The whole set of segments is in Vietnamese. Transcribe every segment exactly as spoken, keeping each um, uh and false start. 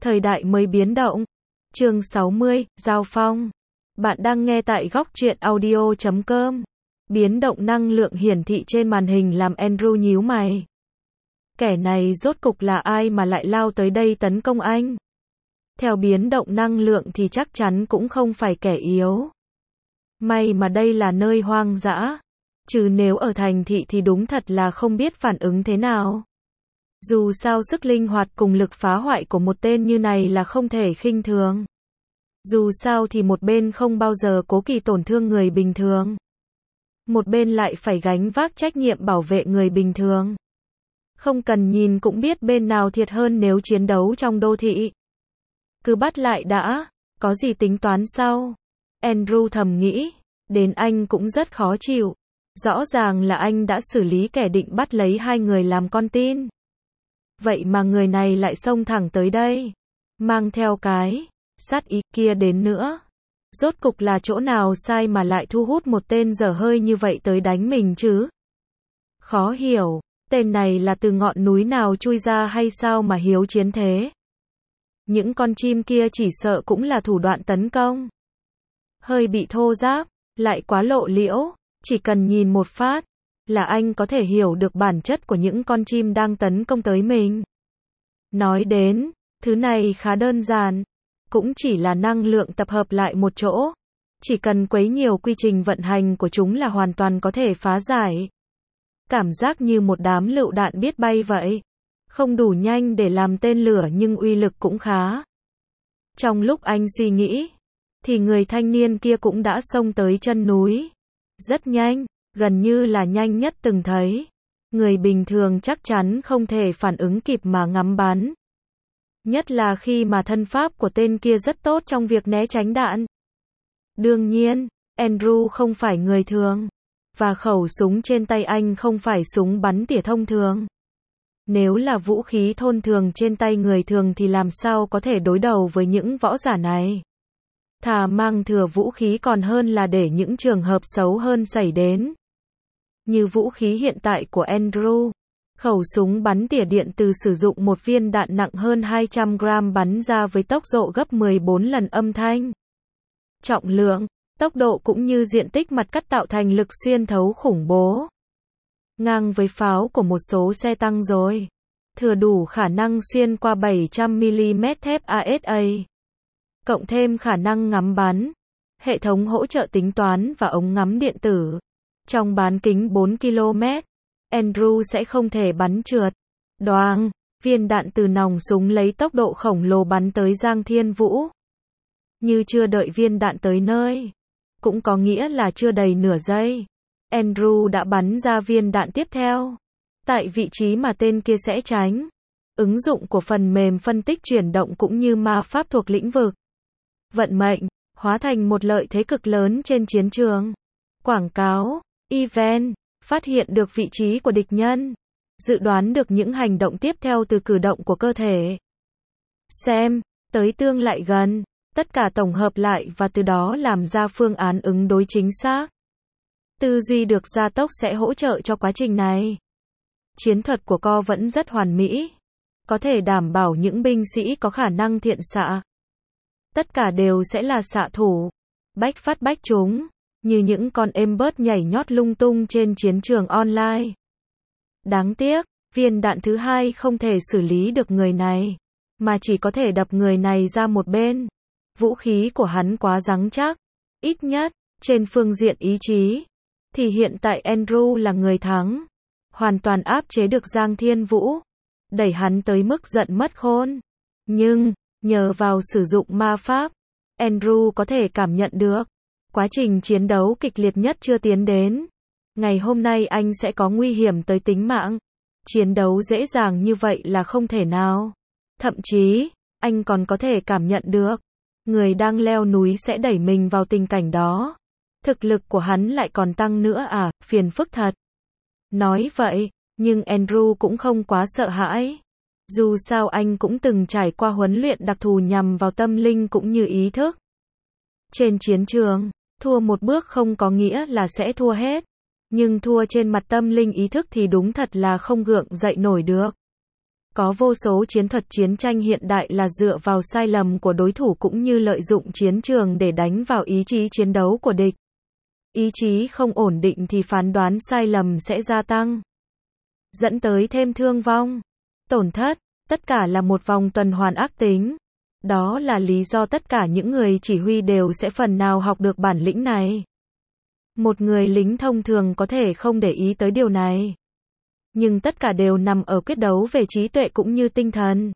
Thời đại mới biến động. Chương sáu mươi, Giao phong. Bạn đang nghe tại góc truyện audio chấm com. Biến động năng lượng hiển thị trên màn hình làm Andrew nhíu mày. Kẻ này rốt cục là ai mà lại lao tới đây tấn công anh? Theo biến động năng lượng thì chắc chắn cũng không phải kẻ yếu. May mà đây là nơi hoang dã. Chứ nếu ở thành thị thì đúng thật là không biết phản ứng thế nào. Dù sao sức linh hoạt cùng lực phá hoại của một tên như này là không thể khinh thường. Dù sao thì một bên không bao giờ cố kỵ tổn thương người bình thường. Một bên lại phải gánh vác trách nhiệm bảo vệ người bình thường. Không cần nhìn cũng biết bên nào thiệt hơn nếu chiến đấu trong đô thị. Cứ bắt lại đã, có gì tính toán sau. Andrew thầm nghĩ, đến anh cũng rất khó chịu. Rõ ràng là anh đã xử lý kẻ định bắt lấy hai người làm con tin. Vậy mà người này lại xông thẳng tới đây. Mang theo cái sát ý kia đến nữa. Rốt cục là chỗ nào sai mà lại thu hút một tên dở hơi như vậy tới đánh mình chứ? Khó hiểu, tên này là từ ngọn núi nào chui ra hay sao mà hiếu chiến thế? Những con chim kia chỉ sợ cũng là thủ đoạn tấn công. Hơi bị thô ráp, lại quá lộ liễu, chỉ cần nhìn một phát là anh có thể hiểu được bản chất của những con chim đang tấn công tới mình. Nói đến, thứ này khá đơn giản, cũng chỉ là năng lượng tập hợp lại một chỗ. Chỉ cần quấy nhiều quy trình vận hành của chúng là hoàn toàn có thể phá giải. Cảm giác như một đám lựu đạn biết bay vậy. Không đủ nhanh để làm tên lửa nhưng uy lực cũng khá. Trong lúc anh suy nghĩ, thì người thanh niên kia cũng đã xông tới chân núi. Rất nhanh, gần như là nhanh nhất từng thấy. Người bình thường chắc chắn không thể phản ứng kịp mà ngắm bắn. Nhất là khi mà thân pháp của tên kia rất tốt trong việc né tránh đạn. Đương nhiên, Andrew không phải người thường. Và khẩu súng trên tay anh không phải súng bắn tỉa thông thường. Nếu là vũ khí thông thường trên tay người thường thì làm sao có thể đối đầu với những võ giả này. Thà mang thừa vũ khí còn hơn là để những trường hợp xấu hơn xảy đến. Như vũ khí hiện tại của Andrew. Khẩu súng bắn tỉa điện từ sử dụng một viên đạn nặng hơn hai trăm gram bắn ra với tốc độ gấp mười bốn lần âm thanh. Trọng lượng, tốc độ cũng như diện tích mặt cắt tạo thành lực xuyên thấu khủng bố. Ngang với pháo của một số xe tăng rồi. Thừa đủ khả năng xuyên qua bảy trăm mi-li-mét thép a ét a. Cộng thêm khả năng ngắm bắn. Hệ thống hỗ trợ tính toán và ống ngắm điện tử. Trong bán kính bốn ki lô mét. Andrew sẽ không thể bắn trượt. Đoàng, viên đạn từ nòng súng lấy tốc độ khổng lồ bắn tới Giang Thiên Vũ. Như chưa đợi viên đạn tới nơi. Cũng có nghĩa là chưa đầy nửa giây. Andrew đã bắn ra viên đạn tiếp theo. Tại vị trí mà tên kia sẽ tránh. Ứng dụng của phần mềm phân tích chuyển động cũng như ma pháp thuộc lĩnh vực. Vận mệnh, hóa thành một lợi thế cực lớn trên chiến trường. Quảng cáo, event. Phát hiện được vị trí của địch nhân. Dự đoán được những hành động tiếp theo từ cử động của cơ thể. Xem, tới tương lại gần. Tất cả tổng hợp lại và từ đó làm ra phương án ứng đối chính xác. Tư duy được gia tốc sẽ hỗ trợ cho quá trình này. Chiến thuật của co vẫn rất hoàn mỹ. Có thể đảm bảo những binh sĩ có khả năng thiện xạ. Tất cả đều sẽ là xạ thủ. Bách phát bách trúng. Như những con êm bớt nhảy nhót lung tung trên chiến trường online. Đáng tiếc, viên đạn thứ hai không thể xử lý được người này. Mà chỉ có thể đập người này ra một bên. Vũ khí của hắn quá rắn chắc. Ít nhất, trên phương diện ý chí. Thì hiện tại Andrew là người thắng. Hoàn toàn áp chế được Giang Thiên Vũ. Đẩy hắn tới mức giận mất khôn. Nhưng, nhờ vào sử dụng ma pháp, Andrew có thể cảm nhận được. Quá trình chiến đấu kịch liệt nhất chưa tiến đến. Ngày hôm nay anh sẽ có nguy hiểm tới tính mạng. Chiến đấu dễ dàng như vậy là không thể nào. Thậm chí, anh còn có thể cảm nhận được. Người đang leo núi sẽ đẩy mình vào tình cảnh đó. Thực lực của hắn lại còn tăng nữa à, phiền phức thật. Nói vậy, nhưng Andrew cũng không quá sợ hãi. Dù sao anh cũng từng trải qua huấn luyện đặc thù nhằm vào tâm linh cũng như ý thức. Trên chiến trường, thua một bước không có nghĩa là sẽ thua hết. Nhưng thua trên mặt tâm linh ý thức thì đúng thật là không gượng dậy nổi được. Có vô số chiến thuật chiến tranh hiện đại là dựa vào sai lầm của đối thủ cũng như lợi dụng chiến trường để đánh vào ý chí chiến đấu của địch. Ý chí không ổn định thì phán đoán sai lầm sẽ gia tăng, dẫn tới thêm thương vong, tổn thất, tất cả là một vòng tuần hoàn ác tính. Đó là lý do tất cả những người chỉ huy đều sẽ phần nào học được bản lĩnh này. Một người lính thông thường có thể không để ý tới điều này. Nhưng tất cả đều nằm ở quyết đấu về trí tuệ cũng như tinh thần.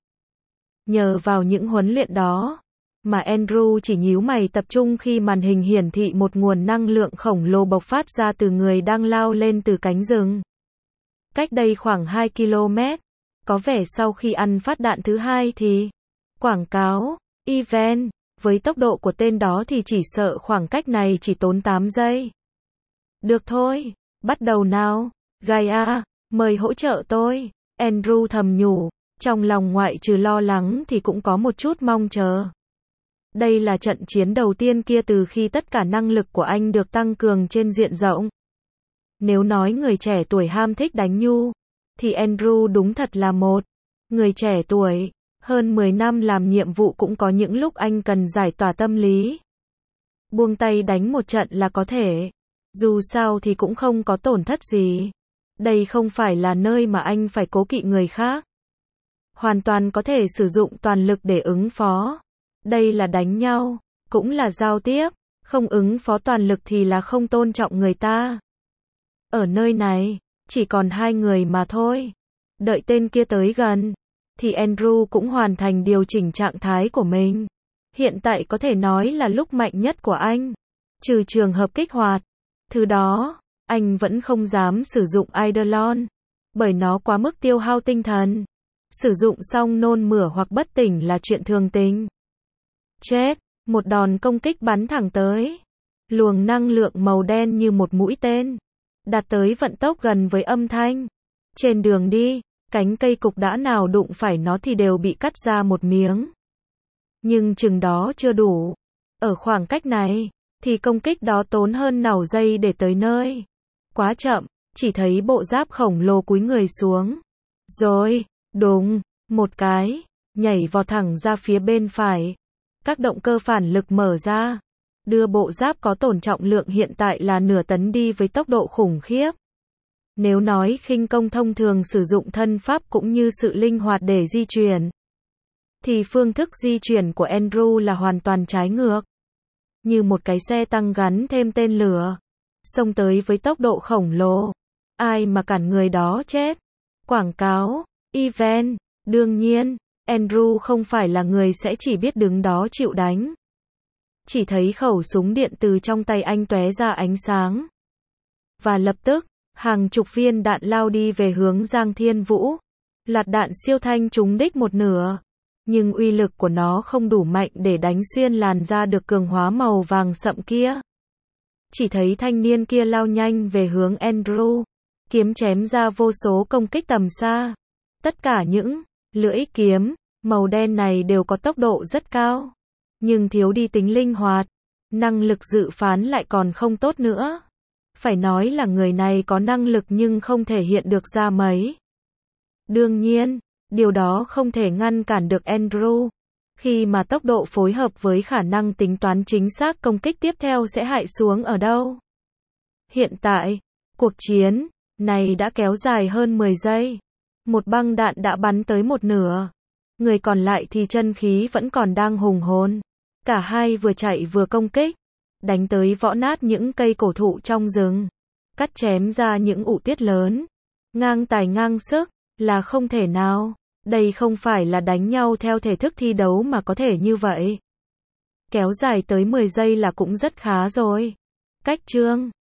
Nhờ vào những huấn luyện đó, mà Andrew chỉ nhíu mày tập trung khi màn hình hiển thị một nguồn năng lượng khổng lồ bộc phát ra từ người đang lao lên từ cánh rừng. Cách đây khoảng hai ki lô mét, có vẻ sau khi ăn phát đạn thứ hai thì quảng cáo, event, với tốc độ của tên đó thì chỉ sợ khoảng cách này chỉ tốn tám giây. Được thôi, bắt đầu nào, Gaia, mời hỗ trợ tôi, Andrew thầm nhủ, trong lòng ngoại trừ lo lắng thì cũng có một chút mong chờ. Đây là trận chiến đầu tiên kia từ khi tất cả năng lực của anh được tăng cường trên diện rộng. Nếu nói người trẻ tuổi ham thích đánh nhu, thì Andrew đúng thật là một người trẻ tuổi. Hơn mười năm làm nhiệm vụ cũng có những lúc anh cần giải tỏa tâm lý. Buông tay đánh một trận là có thể. Dù sao thì cũng không có tổn thất gì. Đây không phải là nơi mà anh phải cố kỵ người khác. Hoàn toàn có thể sử dụng toàn lực để ứng phó. Đây là đánh nhau, cũng là giao tiếp. Không ứng phó toàn lực thì là không tôn trọng người ta. Ở nơi này, chỉ còn hai người mà thôi. Đợi tên kia tới gần, thì Andrew cũng hoàn thành điều chỉnh trạng thái của mình. Hiện tại có thể nói là lúc mạnh nhất của anh. Trừ trường hợp kích hoạt. Thứ đó, anh vẫn không dám sử dụng Eidolon. Bởi nó quá mức tiêu hao tinh thần. Sử dụng xong nôn mửa hoặc bất tỉnh là chuyện thường tình. Chết, một đòn công kích bắn thẳng tới. Luồng năng lượng màu đen như một mũi tên. Đạt tới vận tốc gần với âm thanh. Trên đường đi, cánh cây cục đã nào đụng phải nó thì đều bị cắt ra một miếng. Nhưng chừng đó chưa đủ. Ở khoảng cách này, thì công kích đó tốn hơn nảo giây để tới nơi. Quá chậm, chỉ thấy bộ giáp khổng lồ cúi người xuống. Rồi, đùng, một cái, nhảy vọt thẳng ra phía bên phải. Các động cơ phản lực mở ra. Đưa bộ giáp có tổn trọng lượng hiện tại là nửa tấn đi với tốc độ khủng khiếp. Nếu nói khinh công thông thường sử dụng thân pháp cũng như sự linh hoạt để di chuyển, thì phương thức di chuyển của Andrew là hoàn toàn trái ngược. Như một cái xe tăng gắn thêm tên lửa, xông tới với tốc độ khổng lồ. Ai mà cản người đó chết. Quảng cáo, event, đương nhiên, Andrew không phải là người sẽ chỉ biết đứng đó chịu đánh. Chỉ thấy khẩu súng điện từ trong tay anh tóe ra ánh sáng. Và lập tức, hàng chục viên đạn lao đi về hướng Giang Thiên Vũ. Loạt đạn siêu thanh trúng đích một nửa. Nhưng uy lực của nó không đủ mạnh để đánh xuyên làn da được cường hóa màu vàng sậm kia. Chỉ thấy thanh niên kia lao nhanh về hướng Andrew. Kiếm chém ra vô số công kích tầm xa. Tất cả những lưỡi kiếm màu đen này đều có tốc độ rất cao. Nhưng thiếu đi tính linh hoạt. Năng lực dự phán lại còn không tốt nữa. Phải nói là người này có năng lực nhưng không thể hiện được ra mấy. Đương nhiên, điều đó không thể ngăn cản được Andrew. Khi mà tốc độ phối hợp với khả năng tính toán chính xác công kích tiếp theo sẽ hại xuống ở đâu. Hiện tại, cuộc chiến này đã kéo dài hơn mười giây. Một băng đạn đã bắn tới một nửa. Người còn lại thì chân khí vẫn còn đang hùng hồn. Cả hai vừa chạy vừa công kích. Đánh tới võ nát những cây cổ thụ trong rừng. Cắt chém ra những ụ tiết lớn. Ngang tài ngang sức, là không thể nào. Đây không phải là đánh nhau theo thể thức thi đấu mà có thể như vậy. Kéo dài tới mười giây là cũng rất khá rồi. Cách chương